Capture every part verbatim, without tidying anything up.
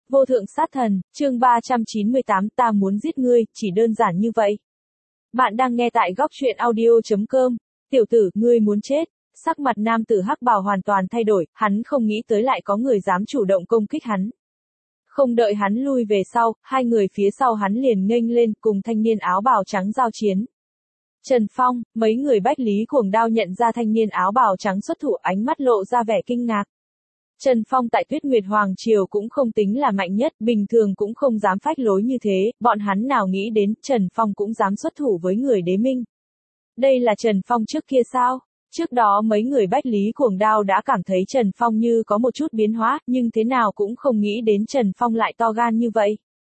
Vô thượng sát thần, chương ba trăm chín mươi tám, ta muốn giết ngươi, chỉ đơn giản như vậy. Bạn đang nghe tại góc truyện audio chấm com. Tiểu tử, ngươi muốn chết. Sắc mặt nam tử hắc bào hoàn toàn thay đổi, hắn không nghĩ tới lại có người dám chủ động công kích hắn. Không đợi hắn lui về sau, hai người phía sau hắn liền nghênh lên cùng thanh niên áo bào trắng giao chiến. Trần Phong, mấy người Bách Lý Cuồng Đao nhận ra thanh niên áo bào trắng xuất thủ, ánh mắt lộ ra vẻ kinh ngạc. Trần Phong tại Tuyết Nguyệt Hoàng Triều cũng không tính là mạnh nhất, bình thường cũng không dám phách lối như thế, bọn hắn nào nghĩ đến Trần Phong cũng dám xuất thủ với người Đế Minh. Đây là Trần Phong trước kia sao? Trước đó mấy người Bách Lý Cuồng Đao đã cảm thấy Trần Phong như có một chút biến hóa, nhưng thế nào cũng không nghĩ đến Trần Phong lại to gan như vậy.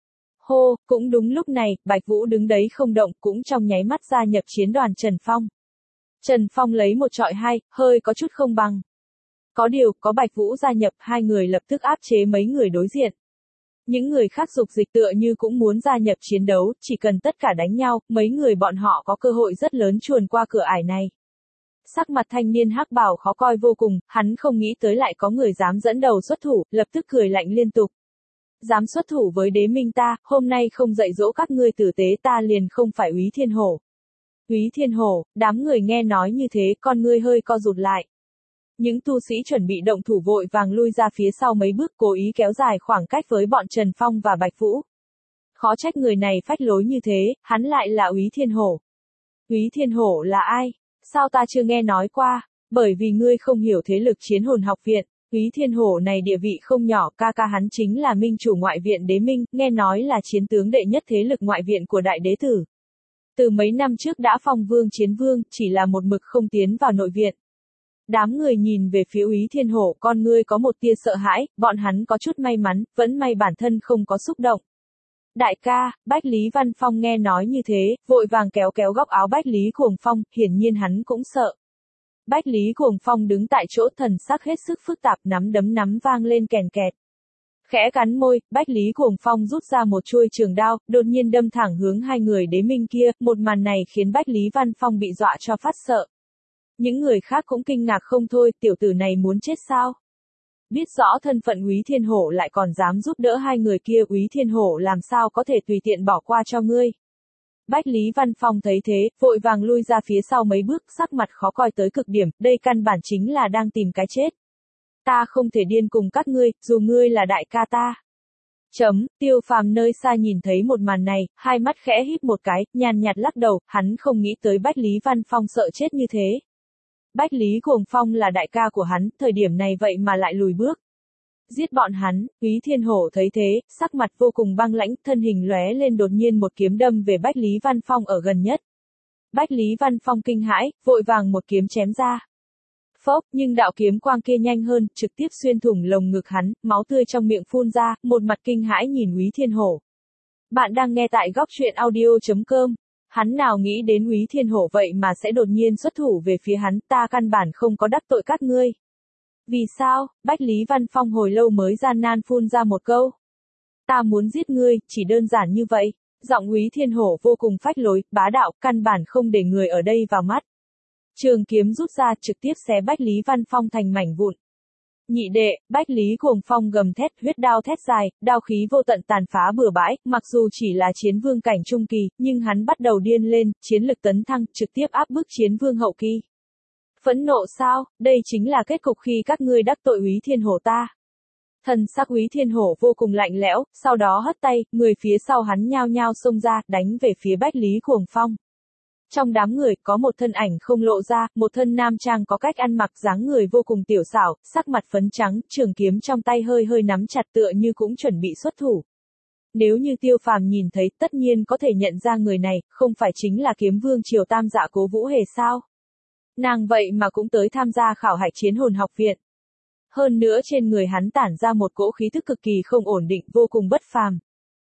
Hô, cũng đúng lúc này, Bạch Vũ đứng đấy không động, cũng trong nháy mắt gia nhập chiến đoàn Trần Phong. Trần Phong lấy một trọi hai, hơi có chút không bằng. Có điều, có Bạch Vũ gia nhập, hai người lập tức áp chế mấy người đối diện. Những người khác dục dịch tựa như cũng muốn gia nhập chiến đấu, chỉ cần tất cả đánh nhau, mấy người bọn họ có cơ hội rất lớn chuồn qua cửa ải này. Sắc mặt thanh niên hắc bào khó coi vô cùng, hắn không nghĩ tới lại có người dám dẫn đầu xuất thủ, lập tức cười lạnh liên tục. Dám xuất thủ với Đế Minh ta, hôm nay không dạy dỗ các ngươi tử tế ta liền không phải Úy Thiên Hổ. Úy Thiên Hổ, đám người nghe nói như thế, con ngươi hơi co rụt lại. Những tu sĩ chuẩn bị động thủ vội vàng lui ra phía sau mấy bước, cố ý kéo dài khoảng cách với bọn Trần Phong và Bạch Vũ. Khó trách người này phách lối như thế, hắn lại là Úy Thiên Hổ. Úy Thiên Hổ là ai? Sao ta chưa nghe nói qua? Bởi vì ngươi không hiểu thế lực Chiến Hồn học viện, Úy Thiên Hổ này địa vị không nhỏ, ca ca hắn chính là minh chủ ngoại viện Đế Minh, nghe nói là chiến tướng đệ nhất thế lực ngoại viện của đại đế tử. Từ mấy năm trước đã phong vương chiến vương, chỉ là một mực không tiến vào nội viện. Đám người nhìn về phía Úy Thiên Hổ, con ngươi có một tia sợ hãi, bọn hắn có chút may mắn, vẫn may bản thân không có xúc động. Đại ca, Bách Lý Văn Phong nghe nói như thế, vội vàng kéo kéo góc áo Bách Lý Cuồng Phong, hiển nhiên hắn cũng sợ. Bách Lý Cuồng Phong đứng tại chỗ, thần sắc hết sức phức tạp, nắm đấm nắm vang lên kèn kẹt. Khẽ cắn môi, Bách Lý Cuồng Phong rút ra một chuôi trường đao, đột nhiên đâm thẳng hướng hai người Đế Minh kia, một màn này khiến Bách Lý Văn Phong bị dọa cho phát sợ. Những người khác cũng kinh ngạc không thôi, tiểu tử này muốn chết sao? Biết rõ thân phận Úy Thiên Hổ lại còn dám giúp đỡ hai người kia, Úy Thiên Hổ làm sao có thể tùy tiện bỏ qua cho ngươi. Bách Lý Văn Phong thấy thế, vội vàng lui ra phía sau mấy bước, sắc mặt khó coi tới cực điểm, đây căn bản chính là đang tìm cái chết. Ta không thể điên cùng các ngươi, dù ngươi là đại ca ta. Chấm, Tiêu Phàm nơi xa nhìn thấy một màn này, hai mắt khẽ híp một cái, nhàn nhạt lắc đầu, hắn không nghĩ tới Bách Lý Văn Phong sợ chết như thế. Bách Lý Cuồng Phong là đại ca của hắn, thời điểm này vậy mà lại lùi bước. Giết bọn hắn, Úy Thiên Hổ thấy thế, sắc mặt vô cùng băng lãnh, thân hình lóe lên đột nhiên một kiếm đâm về Bách Lý Văn Phong ở gần nhất. Bách Lý Văn Phong kinh hãi, vội vàng một kiếm chém ra. Phốc, nhưng đạo kiếm quang kia nhanh hơn, trực tiếp xuyên thủng lồng ngực hắn, máu tươi trong miệng phun ra, một mặt kinh hãi nhìn Úy Thiên Hổ. Bạn đang nghe tại góc truyện audio chấm com. Hắn nào nghĩ đến Úy Thiên Hổ vậy mà sẽ đột nhiên xuất thủ về phía hắn, ta căn bản không có đắc tội các ngươi. Vì sao? Bách Lý Văn Phong hồi lâu mới gian nan phun ra một câu. Ta muốn giết ngươi, chỉ đơn giản như vậy. Giọng Úy Thiên Hổ vô cùng phách lối, bá đạo, căn bản không để người ở đây vào mắt. Trường kiếm rút ra, trực tiếp xé Bách Lý Văn Phong thành mảnh vụn. Nhị đệ, Bách Lý Cuồng Phong gầm thét, huyết đao thét dài, đao khí vô tận tàn phá bừa bãi, mặc dù chỉ là chiến vương cảnh trung kỳ, nhưng hắn bắt đầu điên lên, chiến lực tấn thăng, trực tiếp áp bức chiến vương hậu kỳ. Phẫn nộ sao, đây chính là kết cục khi các ngươi đắc tội Úy Thiên Hổ ta. Thần sắc Úy Thiên Hổ vô cùng lạnh lẽo, sau đó hất tay, người phía sau hắn nhao nhao xông ra, đánh về phía Bách Lý Cuồng Phong. Trong đám người, có một thân ảnh không lộ ra, một thân nam trang có cách ăn mặc dáng người vô cùng tiểu xảo, sắc mặt phấn trắng, trường kiếm trong tay hơi hơi nắm chặt tựa như cũng chuẩn bị xuất thủ. Nếu như Tiêu Phàm nhìn thấy, tất nhiên có thể nhận ra người này, không phải chính là kiếm vương triều Tam Dạ Cố Vũ Hề sao? Nàng vậy mà cũng tới tham gia khảo hạch Chiến Hồn học viện. Hơn nữa trên người hắn tản ra một cỗ khí thức cực kỳ không ổn định, vô cùng bất phàm.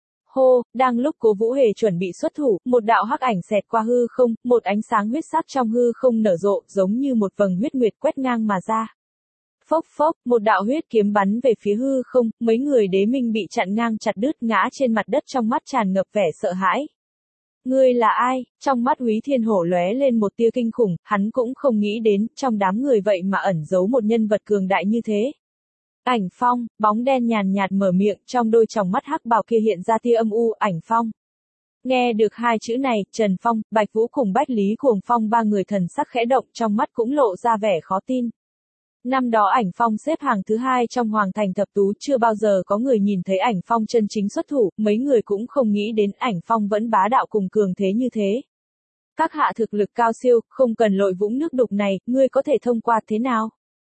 Hô, đang lúc Cố Vũ Hề chuẩn bị xuất thủ, một đạo hắc ảnh xẹt qua hư không, một ánh sáng huyết sắc trong hư không nở rộ, giống như một vầng huyết nguyệt quét ngang mà ra. Phốc phốc, một đạo huyết kiếm bắn về phía hư không, mấy người Đế Minh bị chặn ngang chặt đứt ngã trên mặt đất, trong mắt tràn ngập vẻ sợ hãi. Ngươi là ai? Trong mắt Úy Thiên Hổ lóe lên một tia kinh khủng, hắn cũng không nghĩ đến, trong đám người vậy mà ẩn giấu một nhân vật cường đại như thế. Ảnh Phong, bóng đen nhàn nhạt mở miệng, trong đôi tròng mắt hắc bào kia hiện ra tia âm u. Ảnh Phong. Nghe được hai chữ này, Trần Phong, Bạch Vũ cùng Bách Lý Cuồng Phong ba người thần sắc khẽ động, trong mắt cũng lộ ra vẻ khó tin. Năm đó Ảnh Phong xếp hàng thứ hai trong Hoàng Thành Thập Tú, chưa bao giờ có người nhìn thấy Ảnh Phong chân chính xuất thủ, mấy người cũng không nghĩ đến Ảnh Phong vẫn bá đạo cùng cường thế như thế. Các hạ thực lực cao siêu, không cần lội vũng nước đục này, ngươi có thể thông qua thế nào?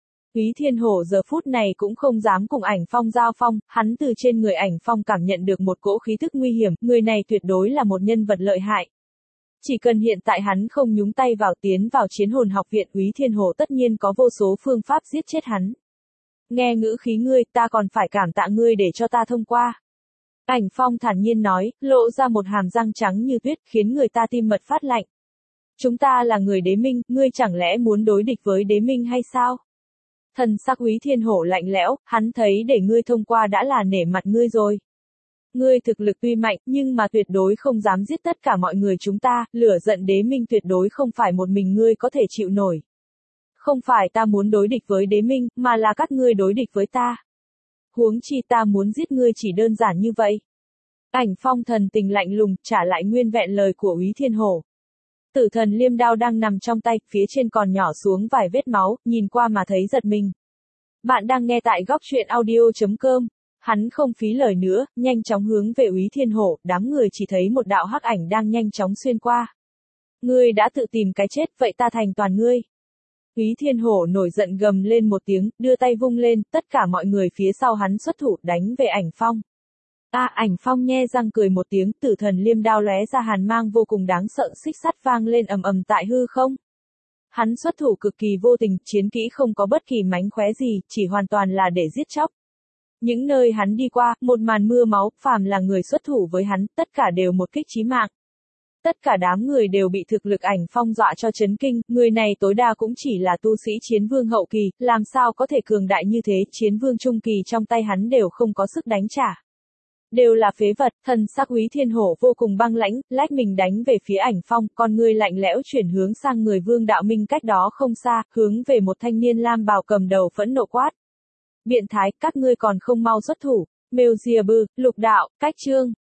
Úy Thiên Hổ giờ phút này cũng không dám cùng Ảnh Phong giao phong, hắn từ trên người Ảnh Phong cảm nhận được một cỗ khí thức nguy hiểm, người này tuyệt đối là một nhân vật lợi hại. Chỉ cần hiện tại hắn không nhúng tay vào tiến vào Chiến Hồn Học viện, Úy Thiên Hổ tất nhiên có vô số phương pháp giết chết hắn. Nghe ngữ khí ngươi, ta còn phải cảm tạ ngươi để cho ta thông qua. Ảnh Phong thản nhiên nói, lộ ra một hàm răng trắng như tuyết, khiến người ta tim mật phát lạnh. Chúng ta là người Đế Minh, ngươi chẳng lẽ muốn đối địch với Đế Minh hay sao? Thần sắc Úy Thiên Hổ lạnh lẽo, hắn thấy để ngươi thông qua đã là nể mặt ngươi rồi. Ngươi thực lực tuy mạnh, nhưng mà tuyệt đối không dám giết tất cả mọi người chúng ta, lửa giận Đế Minh tuyệt đối không phải một mình ngươi có thể chịu nổi. Không phải ta muốn đối địch với Đế Minh, mà là các ngươi đối địch với ta. Huống chi ta muốn giết ngươi chỉ đơn giản như vậy. Ảnh Phong thần tình lạnh lùng, trả lại nguyên vẹn lời của Úy Thiên Hổ. Tử thần liêm đao đang nằm trong tay, phía trên còn nhỏ xuống vài vết máu, nhìn qua mà thấy giật mình. Bạn đang nghe tại góc truyện audio chấm com. Hắn không phí lời nữa, nhanh chóng hướng về Úy Thiên Hổ, đám người chỉ thấy một đạo hắc ảnh đang nhanh chóng xuyên qua. Ngươi đã tự tìm cái chết, vậy ta thành toàn ngươi. Úy Thiên Hổ nổi giận gầm lên một tiếng, đưa tay vung lên, tất cả mọi người phía sau hắn xuất thủ đánh về Ảnh Phong. A à, Ảnh Phong nhe răng cười một tiếng, tử thần liêm đao lóe ra hàn mang vô cùng đáng sợ, xích sắt vang lên ầm ầm tại hư không. Hắn xuất thủ cực kỳ vô tình, chiến kỹ không có bất kỳ mánh khóe gì, chỉ hoàn toàn là để giết chóc. Những nơi hắn đi qua, một màn mưa máu, phàm là người xuất thủ với hắn, tất cả đều một kích chí mạng. Tất cả đám người đều bị thực lực Ảnh Phong dọa cho chấn kinh, người này tối đa cũng chỉ là tu sĩ chiến vương hậu kỳ, làm sao có thể cường đại như thế, chiến vương trung kỳ trong tay hắn đều không có sức đánh trả. Đều là phế vật, thần sắc Úy Thiên Hổ vô cùng băng lãnh, lách mình đánh về phía Ảnh Phong, con người lạnh lẽo chuyển hướng sang người Vương Đạo Minh cách đó không xa, hướng về một thanh niên lam bào cầm đầu phẫn nộ quát. Biện thái, các ngươi còn không mau xuất thủ. Mêu Diệp Bư, Lục Đạo, Cách Chương.